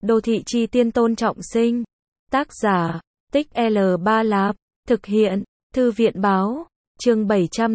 Đô thị chi tiên Tôn Trọng Sinh. Tác giả, Tích L3 Lạp. Thực hiện, Thư viện báo. Chương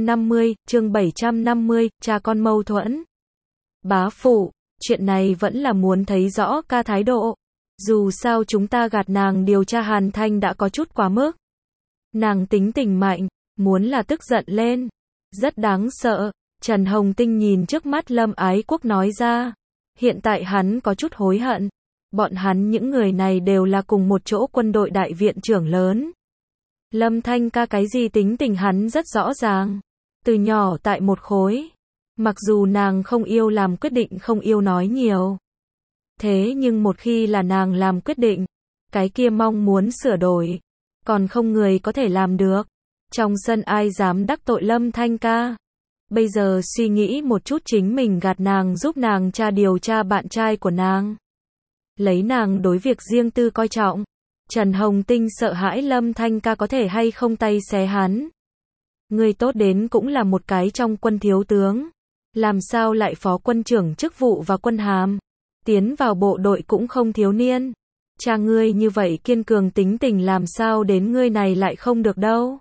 750, cha con mâu thuẫn. Bá phụ, chuyện này vẫn là muốn thấy rõ ca thái độ. Dù sao chúng ta gạt nàng điều tra Hàn Thanh đã có chút quá mức. Nàng tính tình mạnh, muốn là tức giận lên. Rất đáng sợ. Trần Hồng Tinh nhìn trước mắt Lâm Ái Quốc nói ra. Hiện tại hắn có chút hối hận. Bọn hắn những người này đều là cùng một chỗ quân đội đại viện trưởng lớn. Lâm Thanh ca cái gì tính tình hắn rất rõ ràng. Từ nhỏ tại một khối. Mặc dù nàng không yêu làm quyết định, không yêu nói nhiều. Thế nhưng một khi là nàng làm quyết định, cái kia mong muốn sửa đổi, còn không người có thể làm được. Trong sân ai dám đắc tội Lâm Thanh ca. Bây giờ suy nghĩ một chút, chính mình gạt nàng giúp nàng điều tra bạn trai của nàng. Lấy nàng đối việc riêng tư coi trọng. Trần Hồng Tinh sợ hãi Lâm Thanh ca có thể hay không tay xé hắn. Người tốt đến cũng là một cái trong quân thiếu tướng. Làm sao lại phó quân trưởng chức vụ và quân hàm. Tiến vào bộ đội cũng không thiếu niên. Cha ngươi như vậy kiên cường tính tình, làm sao đến ngươi này lại không được đâu.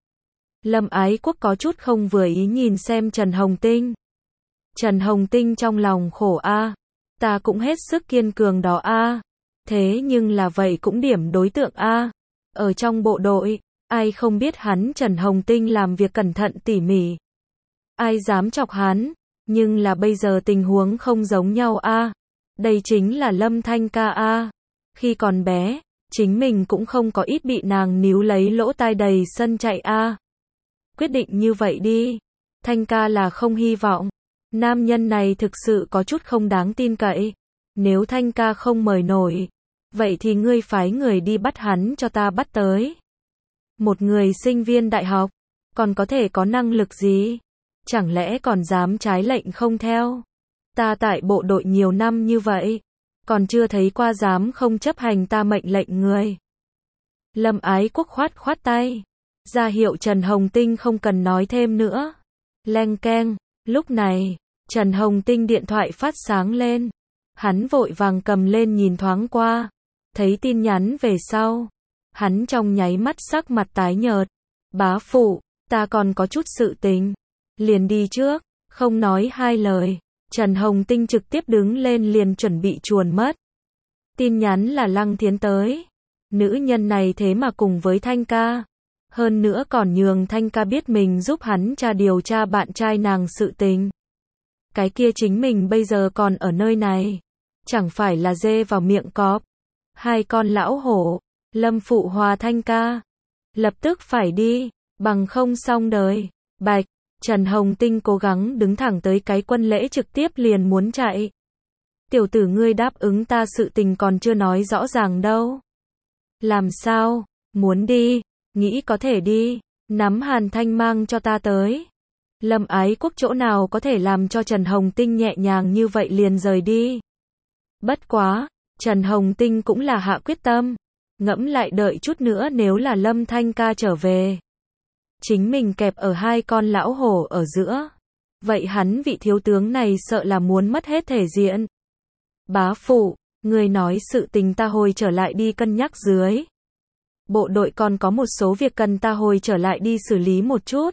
Lâm Ái Quốc có chút không vừa ý nhìn xem Trần Hồng Tinh. Trần Hồng Tinh trong lòng khổ a. Ta cũng hết sức kiên cường đó a. Thế nhưng là vậy cũng điểm đối tượng a. Ở trong bộ đội, ai không biết hắn Trần Hồng Tinh làm việc cẩn thận tỉ mỉ. Ai dám chọc hắn, nhưng là bây giờ tình huống không giống nhau a. Đây chính là Lâm Thanh ca a. Khi còn bé, chính mình cũng không có ít bị nàng níu lấy lỗ tai đầy sân chạy a. Quyết định như vậy đi. Thanh ca là không hy vọng. Nam nhân này thực sự có chút không đáng tin cậy. Nếu Thanh ca không mời nổi, vậy thì ngươi phái người đi bắt hắn cho ta bắt tới. Một người sinh viên đại học, còn có thể có năng lực gì? Chẳng lẽ còn dám trái lệnh không theo? Ta tại bộ đội nhiều năm như vậy, còn chưa thấy qua dám không chấp hành ta mệnh lệnh người. Lâm Ái Quốc khoát tay, ra hiệu Trần Hồng Tinh không cần nói thêm nữa. Leng keng, lúc này, Trần Hồng Tinh điện thoại phát sáng lên. Hắn vội vàng cầm lên nhìn thoáng qua. Thấy tin nhắn về sau. Hắn trong nháy mắt sắc mặt tái nhợt. Bá phụ, ta còn có chút sự tình. Liền đi trước, không nói hai lời. Trần Hồng Tinh trực tiếp đứng lên liền chuẩn bị chuồn mất. Tin nhắn là Lăng Thiến tới. Nữ nhân này thế mà cùng với Thanh ca. Hơn nữa còn nhường Thanh ca biết mình giúp hắn điều tra bạn trai nàng sự tình. Cái kia chính mình bây giờ còn ở nơi này. Chẳng phải là dê vào miệng cọp. Hai con lão hổ, Lâm phụ hòa Thanh ca. Lập tức phải đi, bằng không xong đời. Bạch, Trần Hồng Tinh cố gắng đứng thẳng tới cái quân lễ trực tiếp liền muốn chạy. Tiểu tử ngươi đáp ứng ta sự tình còn chưa nói rõ ràng đâu. Làm sao, muốn đi, nghĩ có thể đi, nắm Hàn Thanh mang cho ta tới. Lâm Ái Quốc chỗ nào có thể làm cho Trần Hồng Tinh nhẹ nhàng như vậy liền rời đi. Bất quá, Trần Hồng Tinh cũng là hạ quyết tâm. Ngẫm lại đợi chút nữa nếu là Lâm Thanh ca trở về. Chính mình kẹp ở hai con lão hổ ở giữa. Vậy hắn vị thiếu tướng này sợ là muốn mất hết thể diện. Bá phụ, người nói sự tình ta hồi trở lại đi cân nhắc dưới. Bộ đội còn có một số việc cần ta hồi trở lại đi xử lý một chút.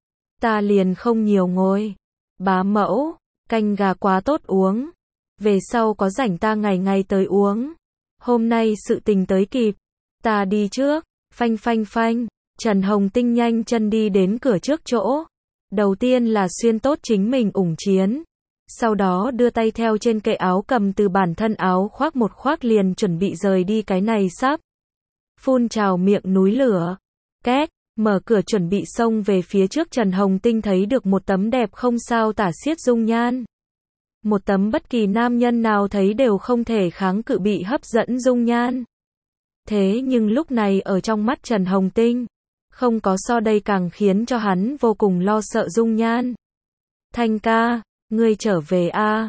Ta liền không nhiều ngồi. Bá mẫu, canh gà quá tốt uống. Về sau có rảnh ta ngày ngày tới uống. Hôm nay sự tình tới kịp. Ta đi trước. Phanh phanh phanh. Trần Hồng Tinh nhanh chân đi đến cửa trước chỗ. Đầu tiên là xuyên tốt chính mình ủng chiến. Sau đó đưa tay theo trên kệ áo cầm từ bản thân áo khoác một khoác liền chuẩn bị rời đi cái này sắp. Phun trào miệng núi lửa. Két, mở cửa chuẩn bị xông về phía trước. Trần Hồng Tinh thấy được một tấm đẹp không sao tả xiết dung nhan. Một tấm bất kỳ nam nhân nào thấy đều không thể kháng cự bị hấp dẫn dung nhan. Thế nhưng lúc này ở trong mắt Trần Hồng Tinh, không có so đây càng khiến cho hắn vô cùng lo sợ dung nhan. Thanh ca, ngươi trở về a,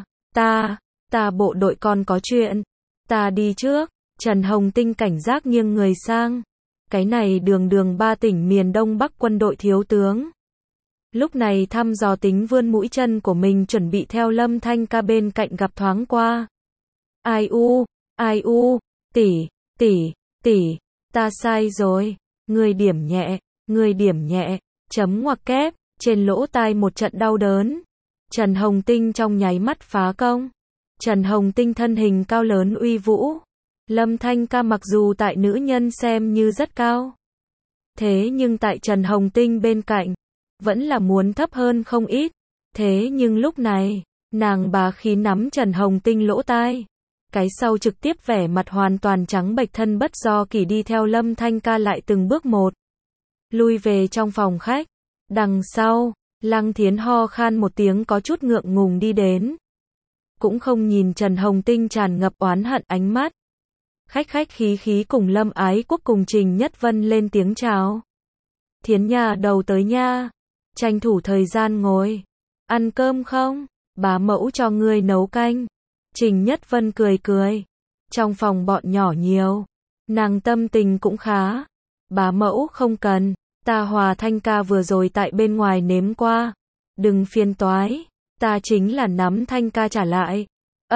ta bộ đội còn có chuyện. Ta đi trước. Trần Hồng Tinh cảnh giác nghiêng người sang. Cái này đường 3 tỉnh miền Đông Bắc quân đội thiếu tướng. Lúc này thăm dò tính vươn mũi chân của mình chuẩn bị theo Lâm Thanh ca bên cạnh gặp thoáng qua. Ai u, Ai u, tỷ, ta sai rồi. Người điểm nhẹ, chấm ngoặc kép, trên lỗ tai một trận đau đớn. Trần Hồng Tinh trong nháy mắt phá công. Trần Hồng Tinh thân hình cao lớn uy vũ. Lâm Thanh Ca mặc dù tại nữ nhân xem như rất cao. Thế nhưng tại Trần Hồng Tinh bên cạnh, vẫn là muốn thấp hơn không ít. Thế nhưng lúc này, nàng bá khí nắm Trần Hồng Tinh lỗ tai. Cái sau trực tiếp vẻ mặt hoàn toàn trắng bệch, thân bất do kỷ đi theo Lâm Thanh Ca lại từng bước một. Lui về trong phòng khách. Đằng sau, Lăng Thiến ho khan một tiếng có chút ngượng ngùng đi đến. Cũng không nhìn Trần Hồng Tinh tràn ngập oán hận ánh mắt. Khách khí cùng Lâm Ái Quốc cùng Trình Nhất Vân lên tiếng chào. Thiến nhà đầu tới nha. Tranh thủ thời gian ngồi. Ăn cơm không? Bá mẫu cho ngươi nấu canh. Trình Nhất Vân cười. Trong phòng bọn nhỏ nhiều. Nàng tâm tình cũng khá. Bá mẫu không cần. Ta Hòa Thanh Ca vừa rồi tại bên ngoài nếm qua. Đừng phiền toái. Ta chính là nắm Thanh Ca trả lại.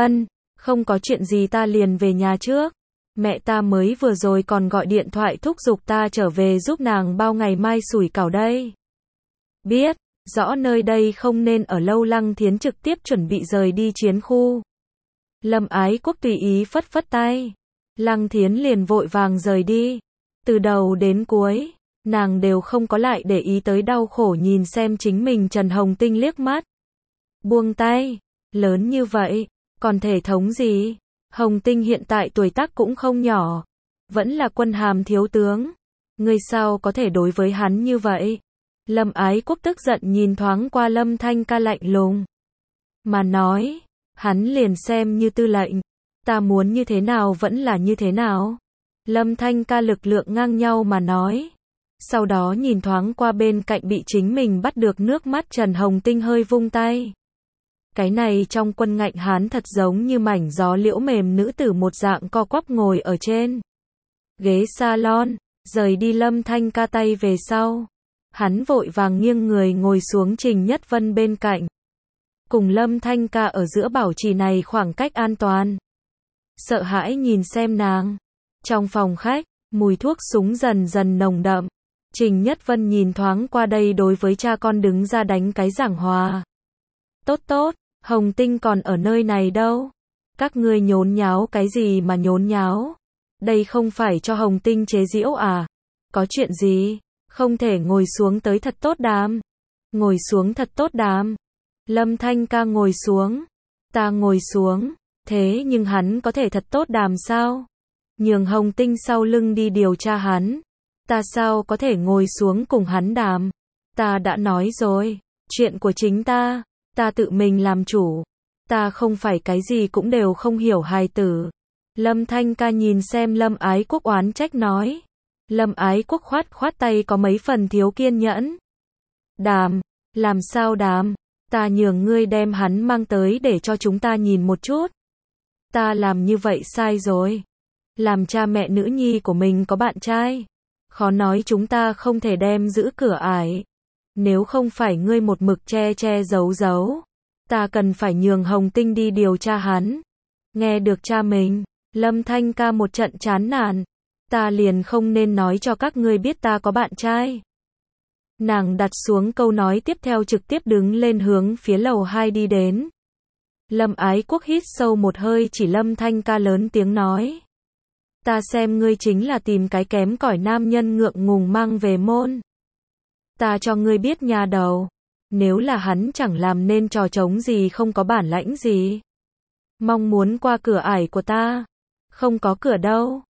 Không có chuyện gì, ta liền về nhà trước. Mẹ ta mới vừa rồi còn gọi điện thoại thúc giục ta trở về giúp nàng bao ngày mai sủi cảo đây. Biết, rõ nơi đây không nên ở lâu. Lăng Thiến trực tiếp chuẩn bị rời đi chiến khu. Lâm Ái Quốc tùy ý phất tay. Lăng Thiến liền vội vàng rời đi. Từ đầu đến cuối, nàng đều không có lại để ý tới đau khổ nhìn xem chính mình Trần Hồng Tinh liếc mắt. Buông tay, lớn như vậy, còn thể thống gì? Hồng Tinh hiện tại tuổi tác cũng không nhỏ, vẫn là quân hàm thiếu tướng. Ngươi sao có thể đối với hắn như vậy? Lâm Ái Quốc tức giận nhìn thoáng qua Lâm Thanh Ca lạnh lùng. Mà nói, hắn liền xem như tư lệnh. Ta muốn như thế nào vẫn là như thế nào. Lâm Thanh Ca lực lượng ngang nhau mà nói. Sau đó nhìn thoáng qua bên cạnh bị chính mình bắt được nước mắt Trần Hồng Tinh hơi vung tay. Cái này trong quân ngạnh hán thật giống như mảnh gió liễu mềm nữ tử một dạng co quắp ngồi ở trên ghế salon, rời đi Lâm Thanh Ca tay về sau. Hắn vội vàng nghiêng người ngồi xuống Trình Nhất Vân bên cạnh. Cùng Lâm Thanh Ca ở giữa bảo trì này khoảng cách an toàn. Sợ hãi nhìn xem nàng. Trong phòng khách, mùi thuốc súng dần dần nồng đậm. Trình Nhất Vân nhìn thoáng qua đây đối với cha con đứng ra đánh cái giảng hòa. Tốt, Hồng Tinh còn ở nơi này đâu. Các ngươi nhốn nháo cái gì mà nhốn nháo? Đây không phải cho Hồng Tinh chế giễu à? Có chuyện gì? Không thể ngồi xuống tới thật tốt đàm. Ngồi xuống thật tốt đàm. Lâm Thanh Ca ngồi xuống. Ta ngồi xuống. Thế nhưng hắn có thể thật tốt đàm sao? Nhường Hồng Tinh sau lưng đi điều tra hắn. Ta sao có thể ngồi xuống cùng hắn đàm? Ta đã nói rồi. Chuyện của chính ta. Ta tự mình làm chủ. Ta không phải cái gì cũng đều không hiểu hài tử. Lâm Thanh Ca nhìn xem Lâm Ái Quốc oán trách nói. Lâm Ái Quốc khoát tay có mấy phần thiếu kiên nhẫn. Đàm, làm sao đàm? Ta nhường ngươi đem hắn mang tới để cho chúng ta nhìn một chút. Ta làm như vậy sai rồi. Làm cha mẹ nữ nhi của mình có bạn trai. Khó nói chúng ta không thể đem giữ cửa ải. Nếu không phải ngươi một mực che giấu. Ta cần phải nhường Hồng Tinh đi điều tra hắn. Nghe được cha mình, Lâm Thanh Ca một trận chán nản. Ta liền không nên nói cho các ngươi biết ta có bạn trai. Nàng đặt xuống câu nói tiếp theo trực tiếp đứng lên hướng phía lầu 2 đi đến. Lâm Ái Quốc hít sâu một hơi chỉ Lâm Thanh Ca lớn tiếng nói. Ta xem ngươi chính là tìm cái kém cỏi nam nhân ngượng ngùng mang về môn. Ta cho ngươi biết nha đầu. Nếu là hắn chẳng làm nên trò trống gì không có bản lãnh gì. Mong muốn qua cửa ải của ta. Không có cửa đâu.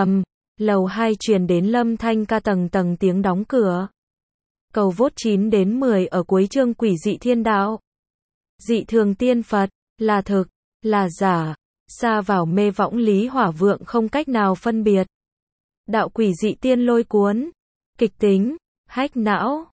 Lầu 2 truyền đến Lâm Thanh Ca tầng tiếng đóng cửa. Cầu vote 9 đến 10 ở cuối chương Quỷ dị thiên đạo. Dị thường tiên Phật, là thực, là giả, xa vào mê võng lý hỏa vượng không cách nào phân biệt. Đạo quỷ dị tiên lôi cuốn, kịch tính, hách não.